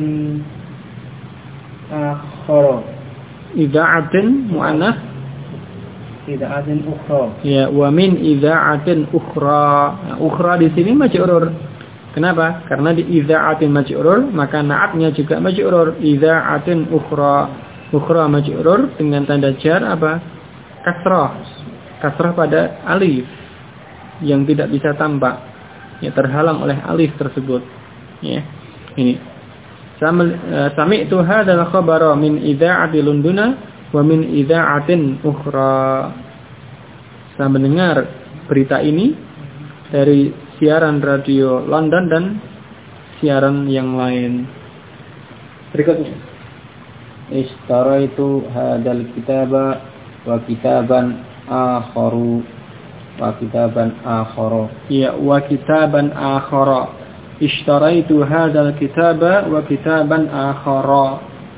Speaker 2: akhara.
Speaker 1: Idza'atin mu'annas.
Speaker 2: Idza'atin ukhra.
Speaker 1: Ya, wa min idza'atin ukhra. Nah, ukhra di sini majrur. Kenapa? Karena di idza'atin majrur, maka na'atnya juga majrur. Idza'atin ukhra. Ukhra majrur dengan tanda jar apa? Kasrah. Kasrah pada alif yang tidak bisa tampak. Ya, terhalang oleh alif tersebut. Ya. Ini. Sami'tu hadzal khabara min idza'ati Lunduna wa min idza'atin ukhra. Saya mendengar berita ini dari siaran radio London dan siaran yang lain. Berikutnya.
Speaker 2: Ishtaraitu hadzal kitaba wa kitaban akharu wa kitaban akhara.
Speaker 1: Ya, wa kitaban akhara. Ishtaraitu hadzal kitaba wa kitaban akhara.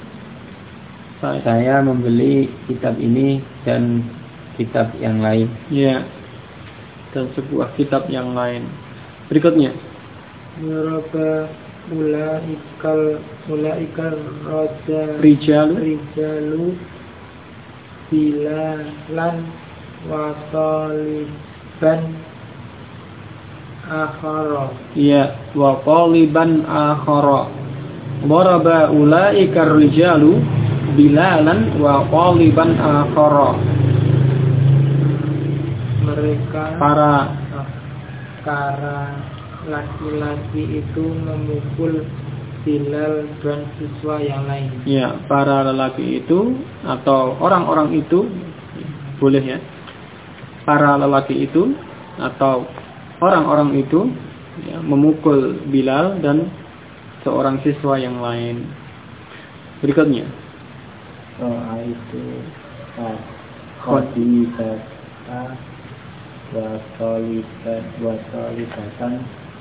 Speaker 2: Saya membeli kitab ini dan kitab yang lain.
Speaker 1: Ya. Dan sebuah kitab yang lain. Berikutnya.
Speaker 3: Mereka ulaikal rijalu bilalan wa taliban akhara.
Speaker 1: Ya, wa taliban akhara. Daraba ulaikar rijalu bilalan wa taliban akhara.
Speaker 3: Mereka
Speaker 1: para laki-laki itu memukul Bilal dan siswa yang lain. Ya, para lelaki itu atau orang-orang itu boleh ya. Para lelaki itu atau orang-orang itu ya, memukul Bilal dan seorang siswa yang lain. Berikutnya.
Speaker 2: Itu Khadijah wa talibatan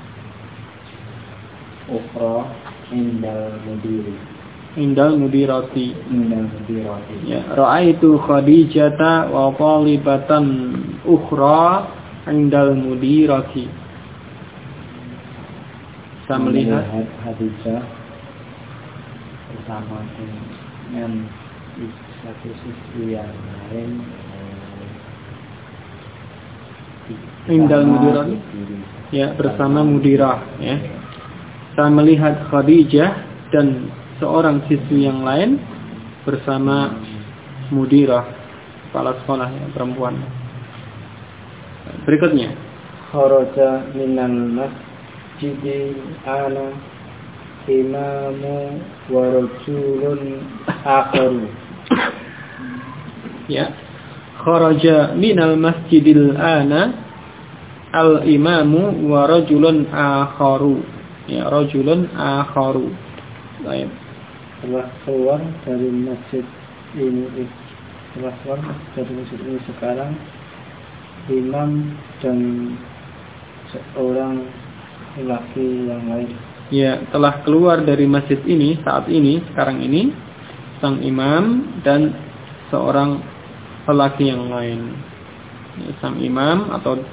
Speaker 2: ukhra indal mudirati. Ya, ra'aitu Khadijata wa talibatan ukhra indal mudirati. Saya melihat
Speaker 1: Khadijah
Speaker 2: bersama dengan satu siswi yang lain
Speaker 1: indal mudirah, ya, bersama mudirah, ya. Saya melihat Khadijah dan seorang siswi yang lain bersama mudirah, kepala sekolah yang perempuan. Berikutnya,
Speaker 2: kharaja minal masjidi ana imamu wa rajulun akharu.
Speaker 1: ya, kharaja minal masjidil ana al-imamu wa rajulun akharu. Ya, rajulun akharu. Baik.
Speaker 2: Telah keluar dari masjid ini, telah keluar dari masjid ini sekarang imam dan seorang lelaki yang lain.
Speaker 1: Ya, telah keluar dari masjid ini saat ini, sekarang ini, sang imam dan seorang lelaki yang lain. Ya, sang imam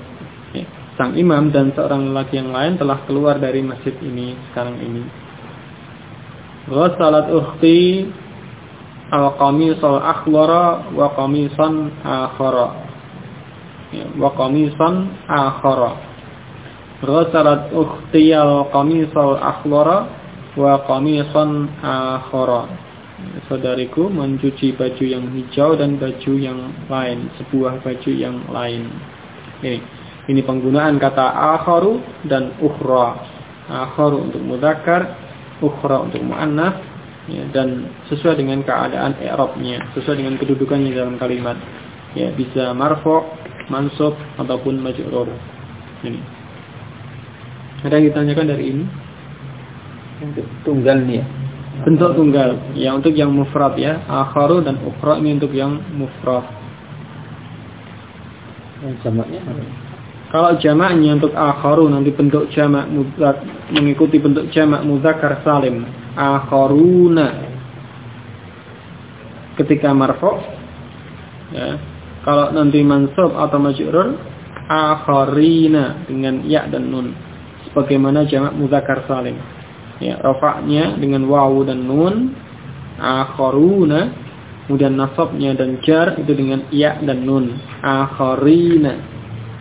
Speaker 1: dan seorang lelaki yang lain telah keluar dari masjid ini sekarang ini. Ghasalat ukhti al-qamisal akhdara wa qamisan akhara. Ya, wa qamisan akhara. Ghasalat ukhti al-qamisal akhdara wa qamisan akhara. Saudariku mencuci baju yang hijau dan baju yang lain, sebuah baju yang lain. Ini penggunaan kata akharu dan ukhra. Akharu untuk mudzakkar, ukhra untuk muannas, ya, dan sesuai dengan keadaan i'rabnya, sesuai dengan kedudukannya dalam kalimat. Ya, bisa marfu', mansub ataupun majrur. Ini. Ada yang ditanyakan dari ini?
Speaker 2: Untuk tunggal nih ya.
Speaker 1: Bentuk tunggal. Ya, untuk yang mufrad ya. Akharu dan ukhra ini untuk yang mufrad.
Speaker 2: Jamaknya
Speaker 1: kalau jamaknya untuk akharu nanti bentuk jamak mengikuti bentuk jamak mudzakkar salim. Akharuna ketika marfu', ya. Kalau nanti mansub atau majrur, akharina dengan ya dan nun sebagaimana jamak mudzakkar salim. Ya, rafa'nya dengan wawu dan nun, akharuna, kemudian nasabnya dan jar itu dengan ya dan nun, akharina.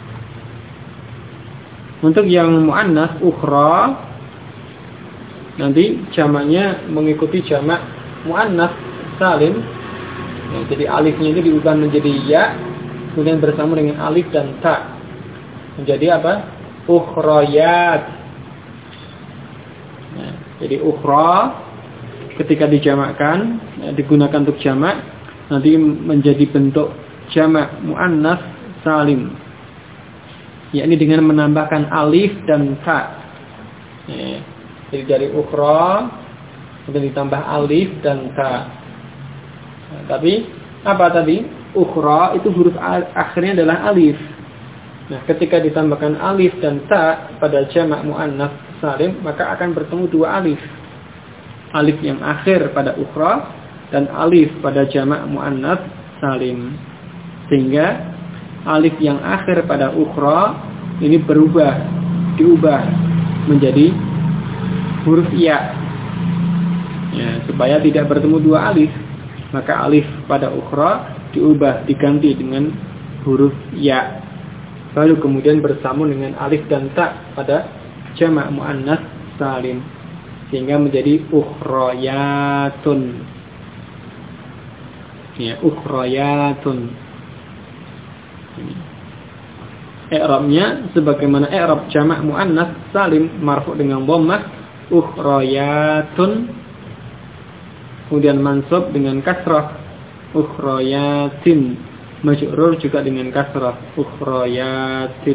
Speaker 1: Untuk yang muannas ukhra nanti jamaknya mengikuti jamak muannas salim. Ya, jadi alifnya itu diubah menjadi ya, kemudian bersama dengan alif dan ta. Menjadi apa? Ukhrayat. Nah, jadi ukhra ketika dijamakkan, ya, digunakan untuk jamak, nanti menjadi bentuk jamak muannas salim. Yakni dengan menambahkan alif dan ta. Ya, jadi dari ukhra kemudian ditambah alif dan ta. Nah, tapi apa tadi? Ukhra itu huruf akhirnya adalah alif. Nah, ketika ditambahkan alif dan ta pada jamak muannas salim, maka akan bertemu dua alif. Alif yang akhir pada ukhra dan alif pada jamak muannas salim. Sehingga alif yang akhir pada ukhra ini diubah menjadi huruf ya. Ya, supaya tidak bertemu dua alif, maka alif pada ukhra diganti dengan huruf ya. Lalu kemudian bersambung dengan alif dan ta pada jamak muannas salim, sehingga menjadi ukhrayatun. Ya, ukhrayatun. I'rabnya sebagaimana i'rab jamak muannas salim marfu' dengan dhammah ukhrayatun, kemudian mansub dengan kasrah ukhrayatin, majrur juga dengan kasrah ukhrayatin.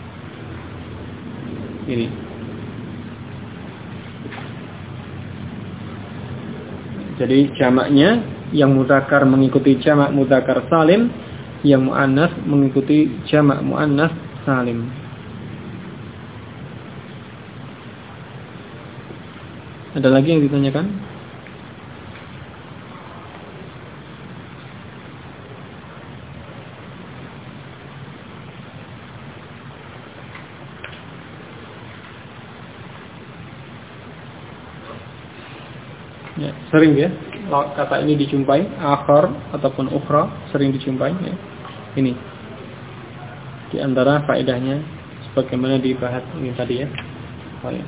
Speaker 1: Ini. Jadi jamaknya yang mudzakkar mengikuti jamak mudzakkar salim, yang muannas mengikuti jamak muannas salim. Ada lagi yang ditanyakan? Ya, sering ya kata ini dijumpai, akhar ataupun ukhra sering dijumpai ya. Ini di antara faedahnya sebagaimana dibahas ini tadi ya. Oh, ya.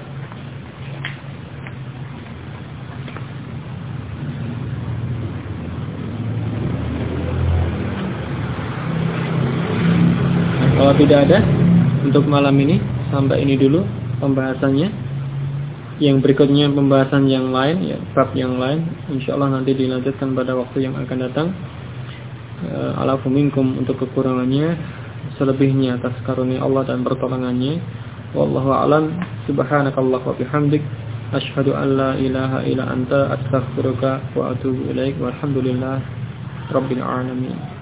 Speaker 1: Kalau tidak ada untuk malam ini, sampai ini dulu pembahasannya. Yang berikutnya pembahasan yang lain, ya, bab yang lain, insyaallah nanti dilanjutkan pada waktu yang akan datang. Alafu minkum untuk kekurangannya, selebihnya atas karunia Allah dan pertolongannya. Wallahu a'lam. Subhanakallah wa bihamdik, asyhadu an la ilaha illa anta, astaghfiruka wa atubu ilaik. Walhamdulillah rabbil alamin.